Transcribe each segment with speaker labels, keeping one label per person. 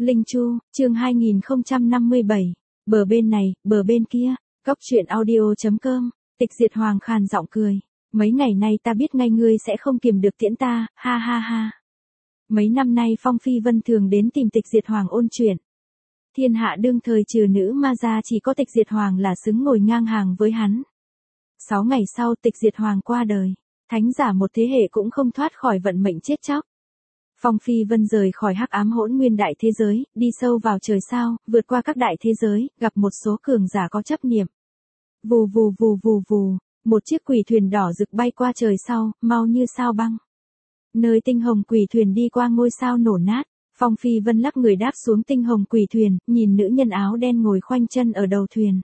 Speaker 1: Linh Chu, chương 2057. Bờ bên này, bờ bên kia. Cốc truyện audio.com. Tịch Diệt Hoàng khàn giọng cười. Mấy ngày nay ta biết ngay ngươi sẽ không kiềm được tiễn ta, ha ha ha. Mấy năm nay Phong Phi Vân thường đến tìm Tịch Diệt Hoàng ôn chuyện. Thiên hạ đương thời trừ nữ ma ra chỉ có Tịch Diệt Hoàng là xứng ngồi ngang hàng với hắn. 6 ngày sau Tịch Diệt Hoàng qua đời. Thánh giả một thế hệ cũng không thoát khỏi vận mệnh chết chóc. Phong Phi Vân rời khỏi hắc ám hỗn nguyên đại thế giới, đi sâu vào trời sao, vượt qua các đại thế giới, gặp một số cường giả có chấp niệm. Vù vù vù vù vù, một chiếc quỷ thuyền đỏ rực bay qua trời sao, mau như sao băng. Nơi tinh hồng quỷ thuyền đi qua ngôi sao nổ nát, Phong Phi Vân lắc người đáp xuống tinh hồng quỷ thuyền, nhìn nữ nhân áo đen ngồi khoanh chân ở đầu thuyền.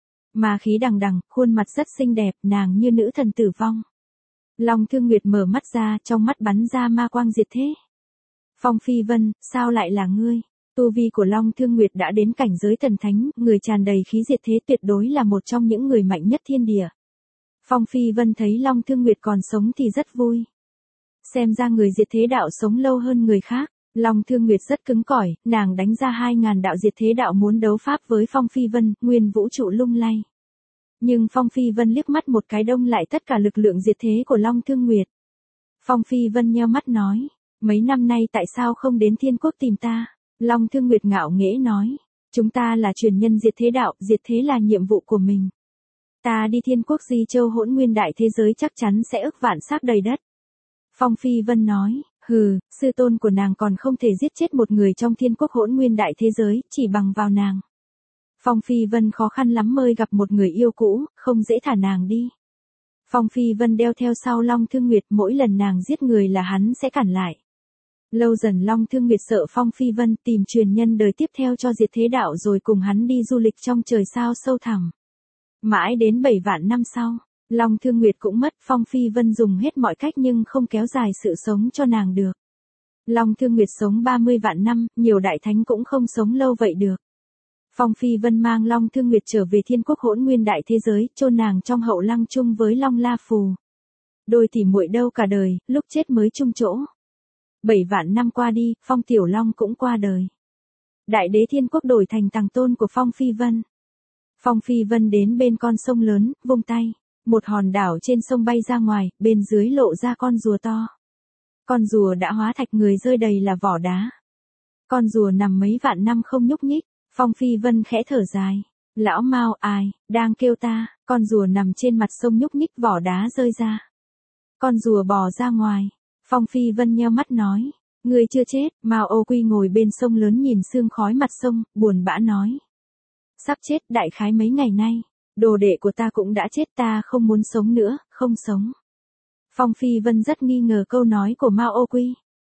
Speaker 1: Ma khí đằng đằng, khuôn mặt rất xinh đẹp, nàng như nữ thần tử vong. Long Thương Nguyệt mở mắt ra, trong mắt bắn ra ma quang diệt thế. Phong Phi Vân, sao lại là ngươi? Tu vi của Long Thương Nguyệt đã đến cảnh giới thần thánh, người tràn đầy khí diệt thế tuyệt đối là một trong những người mạnh nhất thiên địa. Phong Phi Vân thấy Long Thương Nguyệt còn sống thì rất vui. Xem ra người diệt thế đạo sống lâu hơn người khác. Long Thương Nguyệt rất cứng cỏi, nàng đánh ra 2000 đạo diệt thế đạo muốn đấu pháp với Phong Phi Vân, nguyên vũ trụ lung lay. Nhưng Phong Phi Vân liếc mắt một cái đông lại tất cả lực lượng diệt thế của Long Thương Nguyệt. Phong Phi Vân nheo mắt nói, mấy năm nay tại sao không đến thiên quốc tìm ta? Long Thương Nguyệt ngạo nghễ nói, chúng ta là truyền nhân diệt thế đạo, diệt thế là nhiệm vụ của mình. Ta đi thiên quốc Di Châu hỗn nguyên đại thế giới chắc chắn sẽ ức vạn xác đầy đất. Phong Phi Vân nói, hừ, sư tôn của nàng còn không thể giết chết một người trong thiên quốc hỗn nguyên đại thế giới, chỉ bằng vào nàng. Phong Phi Vân khó khăn lắm mới gặp một người yêu cũ, không dễ thả nàng đi. Phong Phi Vân đeo theo sau Long Thương Nguyệt, mỗi lần nàng giết người là hắn sẽ cản lại. Lâu dần Long Thương Nguyệt sợ Phong Phi Vân tìm truyền nhân đời tiếp theo cho diệt thế đạo rồi cùng hắn đi du lịch trong trời sao sâu thẳm. Mãi đến 7 vạn năm sau, Long Thương Nguyệt cũng mất, Phong Phi Vân dùng hết mọi cách nhưng không kéo dài sự sống cho nàng được. Long Thương Nguyệt sống 30 vạn năm, nhiều đại thánh cũng không sống lâu vậy được. Phong Phi Vân mang Long Thương Nguyệt trở về thiên quốc hỗn nguyên đại thế giới, chôn nàng trong hậu lăng chung với Long La Phù. Đôi tỉ muội đâu cả đời, lúc chết mới chung chỗ. 7 vạn năm qua đi, Phong Tiểu Long cũng qua đời. Đại đế thiên quốc đổi thành tàng tôn của Phong Phi Vân. Phong Phi Vân đến bên con sông lớn, vung tay. Một hòn đảo trên sông bay ra ngoài, bên dưới lộ ra con rùa to. Con rùa đã hóa thạch, người rơi đầy là vỏ đá. Con rùa nằm mấy vạn năm không nhúc nhích. Phong Phi Vân khẽ thở dài. Lão Mao, ai, đang kêu ta? Con rùa nằm trên mặt sông nhúc nhích, vỏ đá rơi ra. Con rùa bò ra ngoài. Phong Phi Vân nheo mắt nói. Ngươi chưa chết. Mao Ô Quy ngồi bên sông lớn nhìn sương khói mặt sông, buồn bã nói. Sắp chết, đại khái mấy ngày nay. Đồ đệ của ta cũng đã chết, ta không muốn sống nữa, không sống. Phong Phi Vân rất nghi ngờ câu nói của Mao Ô Quy.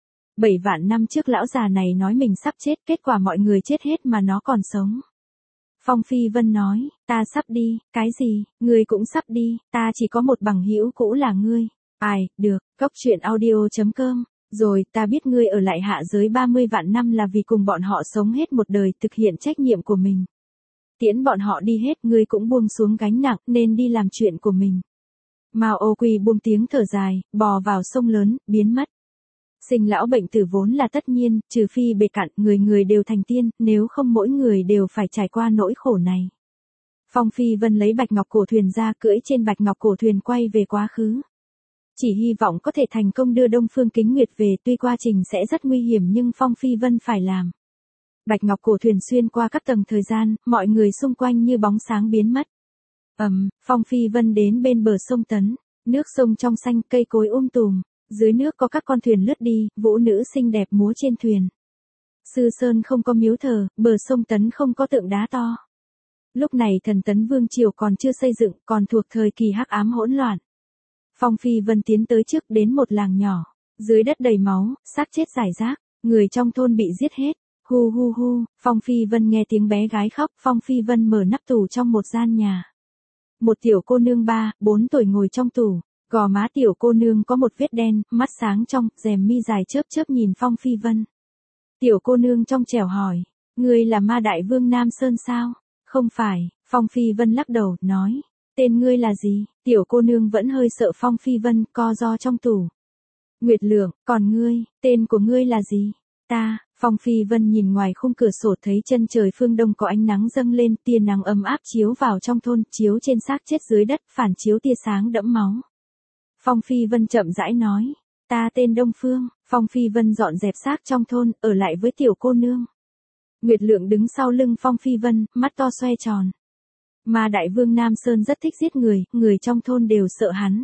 Speaker 1: 7 vạn năm trước lão già này nói mình sắp chết, kết quả mọi người chết hết mà nó còn sống. Phong Phi Vân nói, ta sắp đi, cái gì, ngươi cũng sắp đi, ta chỉ có một bằng hữu cũ là ngươi. Ai, được, cốc truyện audio.com, rồi, ta biết ngươi ở lại hạ giới 30 vạn năm là vì cùng bọn họ sống hết một đời, thực hiện trách nhiệm của mình. Tiễn bọn họ đi hết, ngươi cũng buông xuống gánh nặng, nên đi làm chuyện của mình. Mao Ô Quy buông tiếng thở dài, bò vào sông lớn, biến mất. Sinh lão bệnh tử vốn là tất nhiên, trừ phi bề cạn, người người đều thành tiên, nếu không mỗi người đều phải trải qua nỗi khổ này. Phong Phi Vân lấy bạch ngọc cổ thuyền ra, cưỡi trên bạch ngọc cổ thuyền quay về quá khứ. Chỉ hy vọng có thể thành công đưa Đông Phương Kính Nguyệt về, tuy quá trình sẽ rất nguy hiểm nhưng Phong Phi Vân phải làm. Bạch ngọc cổ thuyền xuyên qua các tầng thời gian, mọi người xung quanh như bóng sáng biến mất. Phong Phi Vân đến bên bờ sông Tấn, nước sông trong xanh, cây cối tùm. Dưới nước có các con thuyền lướt đi, vũ nữ xinh đẹp múa trên thuyền. Sư Sơn không có miếu thờ, bờ sông Tấn không có tượng đá to. Lúc này thần Tấn Vương Triều còn chưa xây dựng, còn thuộc thời kỳ hắc ám hỗn loạn. Phong Phi Vân tiến tới trước đến một làng nhỏ. Dưới đất đầy máu, xác chết rải rác, người trong thôn bị giết hết. Hu hu hu, Phong Phi Vân nghe tiếng bé gái khóc, Phong Phi Vân mở nắp tủ trong một gian nhà. Một tiểu cô nương 3-4 tuổi ngồi trong tủ. Gò má tiểu cô nương có một vết đen, mắt sáng trong, rèm mi dài chớp chớp nhìn Phong Phi Vân. Tiểu cô nương trong trẻo hỏi, ngươi là ma đại vương Nam Sơn sao? Không phải, Phong Phi Vân lắc đầu, nói, tên ngươi là gì? Tiểu cô nương vẫn hơi sợ Phong Phi Vân, co ro trong tủ. Nguyệt Lượng, còn ngươi, tên của ngươi là gì? Ta, Phong Phi Vân nhìn ngoài khung cửa sổ thấy chân trời phương đông có ánh nắng dâng lên, tia nắng ấm áp chiếu vào trong thôn, chiếu trên xác chết dưới đất, phản chiếu tia sáng đẫm máu. Phong Phi Vân chậm rãi nói, ta tên Đông Phương. Phong Phi Vân dọn dẹp xác trong thôn, ở lại với tiểu cô nương. Nguyệt Lượng đứng sau lưng Phong Phi Vân, mắt to xoe tròn. Ma Đại Vương Nam Sơn rất thích giết người, người trong thôn đều sợ hắn.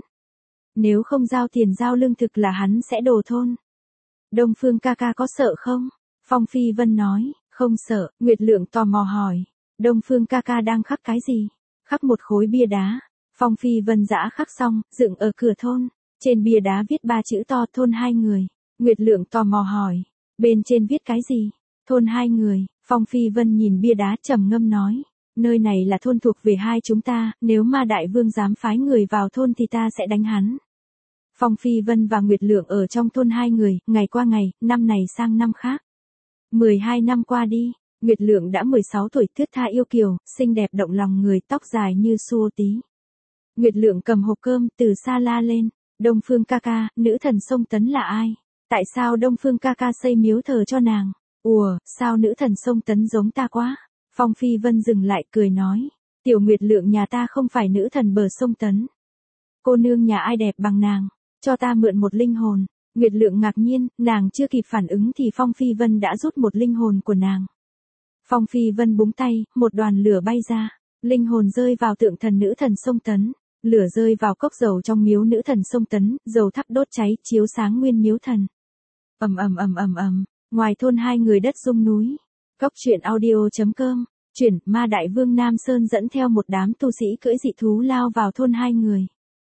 Speaker 1: Nếu không giao tiền giao lương thực là hắn sẽ đổ thôn. Đông Phương ca ca có sợ không? Phong Phi Vân nói, không sợ. Nguyệt Lượng tò mò hỏi, Đông Phương ca ca đang khắc cái gì? Khắc một khối bia đá. Phong Phi Vân giã khắc xong, dựng ở cửa thôn. Trên bia đá viết 3 chữ to, thôn 2 người. Nguyệt Lượng tò mò hỏi, bên trên viết cái gì? Thôn 2 người. Phong Phi Vân nhìn bia đá trầm ngâm nói, nơi này là thôn thuộc về hai chúng ta, nếu Ma Đại Vương dám phái người vào thôn thì ta sẽ đánh hắn. Phong Phi Vân và Nguyệt Lượng ở trong thôn 2 người, ngày qua ngày, năm này sang năm khác. 12 năm qua đi, Nguyệt Lượng đã 16 tuổi, thướt tha yêu kiều, xinh đẹp động lòng người, tóc dài như xua tí. Nguyệt Lượng cầm hộp cơm từ xa la lên, Đông Phương ca ca, nữ thần sông Tấn là ai? Tại sao Đông Phương ca ca xây miếu thờ cho nàng? Ủa, sao nữ thần sông Tấn giống ta quá? Phong Phi Vân dừng lại cười nói, tiểu Nguyệt Lượng nhà ta không phải nữ thần bờ sông Tấn. Cô nương nhà ai đẹp bằng nàng, cho ta mượn một linh hồn. Nguyệt Lượng ngạc nhiên, nàng chưa kịp phản ứng thì Phong Phi Vân đã rút một linh hồn của nàng. Phong Phi Vân búng tay, một đoàn lửa bay ra, linh hồn rơi vào tượng thần nữ thần sông Tấn, lửa rơi vào cốc dầu trong miếu nữ thần sông Tấn, dầu thắp đốt cháy, chiếu sáng nguyên miếu thần. Ầm ầm ầm ầm ầm, ngoài thôn 2 người đất rung núi. Cốc truyện audio.com, chuyển, Ma Đại Vương Nam Sơn dẫn theo một đám tu sĩ cưỡi dị thú lao vào thôn 2 người.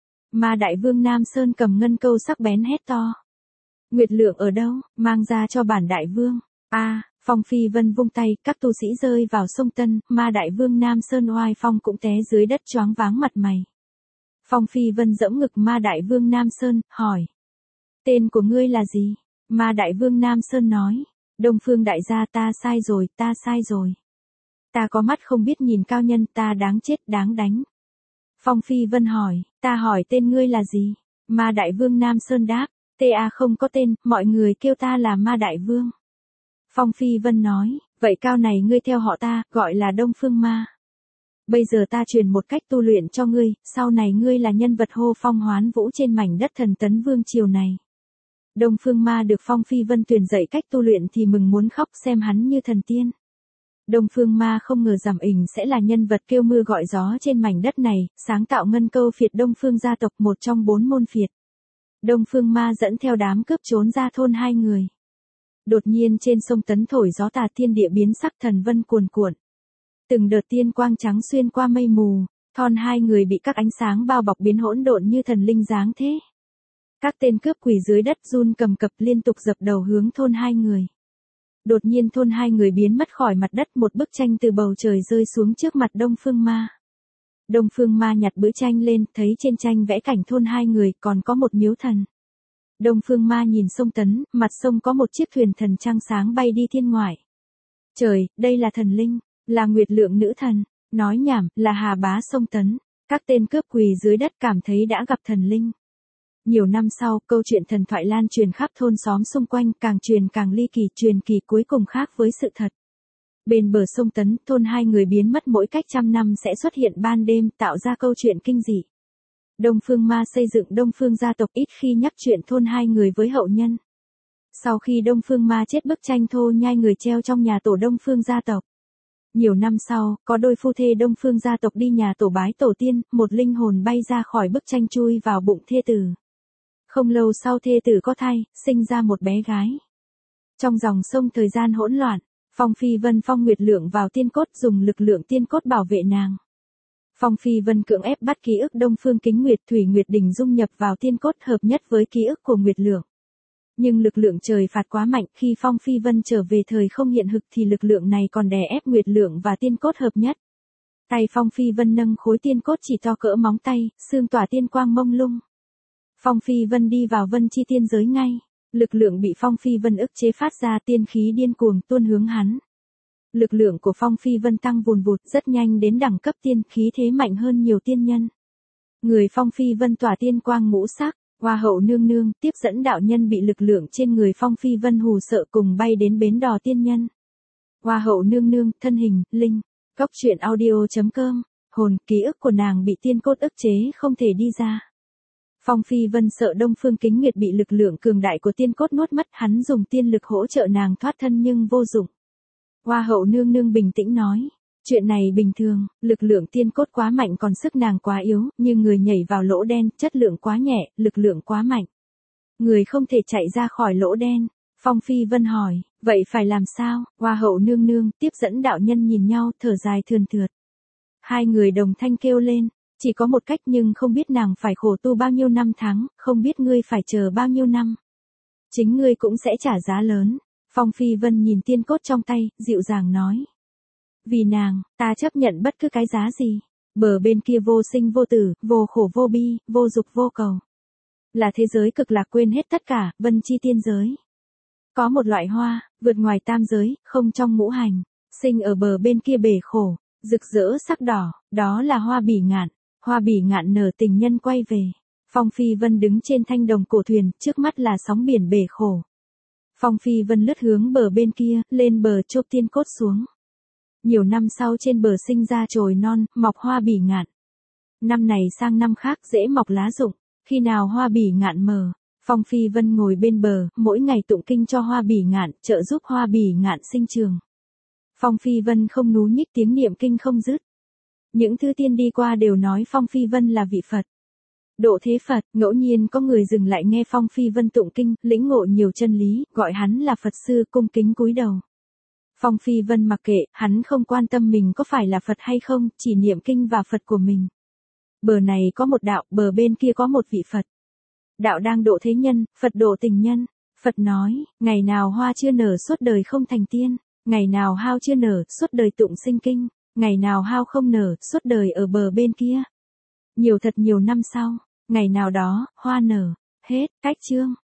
Speaker 1: Ma Đại Vương Nam Sơn cầm ngân câu sắc bén hét to. Nguyệt Lượng ở đâu, mang ra cho bản Đại Vương. Phong Phi Vân vung tay, các tu sĩ rơi vào sông Tân, Ma Đại Vương Nam Sơn oai phong cũng té dưới đất choáng váng mặt mày. Phong Phi Vân giẫm ngực Ma Đại Vương Nam Sơn, hỏi. Tên của ngươi là gì? Ma Đại Vương Nam Sơn nói. Đông Phương đại gia, ta sai rồi, ta sai rồi. Ta có mắt không biết nhìn cao nhân, ta đáng chết, đáng đánh. Phong Phi Vân hỏi, ta hỏi tên ngươi là gì? Ma Đại Vương Nam Sơn đáp, ta không có tên, mọi người kêu ta là Ma Đại Vương. Phong Phi Vân nói, vậy cao này ngươi theo họ ta, gọi là Đông Phương Ma. Bây giờ ta truyền một cách tu luyện cho ngươi, sau này ngươi là nhân vật hô phong hoán vũ trên mảnh đất thần Tấn Vương triều này. Đông Phương Ma được Phong Phi Vân truyền dạy cách tu luyện thì mừng muốn khóc, xem hắn như thần tiên. Đông Phương Ma không ngờ Giảm Ình sẽ là nhân vật kêu mưa gọi gió trên mảnh đất này, sáng tạo ngân câu phiệt Đông Phương gia tộc, một trong 4 môn phiệt. Đông Phương Ma dẫn theo đám cướp trốn ra thôn 2 người. Đột nhiên trên sông Tấn thổi gió tà, thiên địa biến sắc, thần vân cuồn cuộn. Từng đợt tiên quang trắng xuyên qua mây mù, thôn 2 người bị các ánh sáng bao bọc biến hỗn độn như thần linh dáng thế. Các tên cướp quỳ dưới đất run cầm cập liên tục dập đầu hướng thôn 2 người. Đột nhiên thôn 2 người biến mất khỏi mặt đất, một bức tranh từ bầu trời rơi xuống trước mặt Đông Phương Ma. Đông Phương Ma nhặt bức tranh lên, thấy trên tranh vẽ cảnh thôn 2 người, còn có một miếu thần. Đông Phương Ma nhìn sông Tấn, mặt sông có một chiếc thuyền thần trăng sáng bay đi thiên ngoại. Trời, đây là thần linh, là Nguyệt Lượng nữ thần, nói nhảm, là Hà Bá sông Tấn. Các tên cướp quỳ dưới đất cảm thấy đã gặp thần linh. Nhiều năm sau, câu chuyện thần thoại lan truyền khắp thôn xóm xung quanh, càng truyền càng ly kỳ, truyền kỳ cuối cùng khác với sự thật. Bên bờ sông Tấn, thôn 2 người biến mất mỗi cách 100 năm sẽ xuất hiện ban đêm, tạo ra câu chuyện kinh dị. Đông Phương Ma xây dựng Đông Phương gia tộc, ít khi nhắc chuyện thôn 2 người với hậu nhân. Sau khi Đông Phương Ma chết, bức tranh thô nhai người treo trong nhà tổ Đông Phương gia tộc. Nhiều năm sau, có đôi phu thê Đông Phương gia tộc đi nhà tổ bái tổ tiên, một linh hồn bay ra khỏi bức tranh chui vào bụng thê tử. Không lâu sau thê tử có thai, sinh ra một bé gái. Trong dòng sông thời gian hỗn loạn, Phong Phi Vân phong Nguyệt Lượng vào tiên cốt, dùng lực lượng tiên cốt bảo vệ nàng. Phong Phi Vân cưỡng ép bắt ký ức Đông Phương Kính Nguyệt, Thủy Nguyệt Đình dung nhập vào tiên cốt, hợp nhất với ký ức của Nguyệt Lượng. Nhưng lực lượng trời phạt quá mạnh, khi Phong Phi Vân trở về thời không hiện thực thì lực lượng này còn đè ép Nguyệt Lượng và tiên cốt hợp nhất. Tay Phong Phi Vân nâng khối tiên cốt chỉ to cỡ móng tay, xương tỏa tiên quang mông lung. Phong Phi Vân đi vào Vân Chi tiên giới ngay. Lực lượng bị Phong Phi Vân ức chế phát ra, tiên khí điên cuồng tuôn hướng hắn. Lực lượng của Phong Phi Vân tăng vùn vụt, rất nhanh đến đẳng cấp tiên, khí thế mạnh hơn nhiều tiên nhân. Người Phong Phi Vân tỏa tiên quang ngũ sắc, Hoa hậu nương nương, tiếp dẫn đạo nhân bị lực lượng trên người Phong Phi Vân hù sợ cùng bay đến bến đò tiên nhân. Hoa hậu nương nương, thân hình, linh. Cóc truyện audio.com, hồn, ký ức của nàng bị tiên cốt ức chế không thể đi ra. Phong Phi Vân sợ Đông Phương Kính Nguyệt bị lực lượng cường đại của tiên cốt nuốt mất, hắn dùng tiên lực hỗ trợ nàng thoát thân nhưng vô dụng. Hoa hậu nương nương bình tĩnh nói, chuyện này bình thường, lực lượng tiên cốt quá mạnh còn sức nàng quá yếu, như người nhảy vào lỗ đen, chất lượng quá nhẹ, lực lượng quá mạnh. Người không thể chạy ra khỏi lỗ đen. Phong Phi Vân hỏi, vậy phải làm sao? Hoa hậu nương nương, tiếp dẫn đạo nhân nhìn nhau, thở dài thườn thượt. Hai người đồng thanh kêu lên, chỉ có một cách nhưng không biết nàng phải khổ tu bao nhiêu năm tháng, không biết ngươi phải chờ bao nhiêu năm. Chính ngươi cũng sẽ trả giá lớn. Phong Phi Vân nhìn tiên cốt trong tay, dịu dàng nói. Vì nàng, ta chấp nhận bất cứ cái giá gì. Bờ bên kia vô sinh vô tử, vô khổ vô bi, vô dục vô cầu. Là thế giới cực lạc quên hết tất cả, vân chi tiên giới. Có một loại hoa, vượt ngoài tam giới, không trong ngũ hành, sinh ở bờ bên kia bể khổ, rực rỡ sắc đỏ, đó là hoa bỉ ngạn. Hoa bỉ ngạn nở tình nhân quay về. Phong Phi Vân đứng trên thanh đồng cổ thuyền, trước mắt là sóng biển bể khổ. Phong Phi Vân lướt hướng bờ bên kia, lên bờ chộp tiên cốt xuống. Nhiều năm sau trên bờ sinh ra chồi non, mọc hoa bỉ ngạn. Năm này sang năm khác dễ mọc lá rụng, khi nào hoa bỉ ngạn mờ, Phong Phi Vân ngồi bên bờ, mỗi ngày tụng kinh cho hoa bỉ ngạn, trợ giúp hoa bỉ ngạn sinh trường. Phong Phi Vân không nú nhích tiếng niệm kinh không dứt. Những thứ tiên đi qua đều nói Phong Phi Vân là vị Phật. Độ thế Phật, ngẫu nhiên có người dừng lại nghe Phong Phi Vân tụng kinh, lĩnh ngộ nhiều chân lý, gọi hắn là Phật sư, cung kính cúi đầu. Phong Phi Vân mặc kệ, hắn không quan tâm mình có phải là Phật hay không, chỉ niệm kinh và Phật của mình. Bờ này có một đạo, bờ bên kia có một vị Phật. Đạo đang độ thế nhân, Phật độ tình nhân. Phật nói, ngày nào hoa chưa nở suốt đời không thành tiên, ngày nào hao chưa nở suốt đời tụng sinh kinh, ngày nào hao không nở suốt đời ở bờ bên kia. Nhiều thật nhiều năm sau, ngày nào đó, hoa nở, hết, cách chương.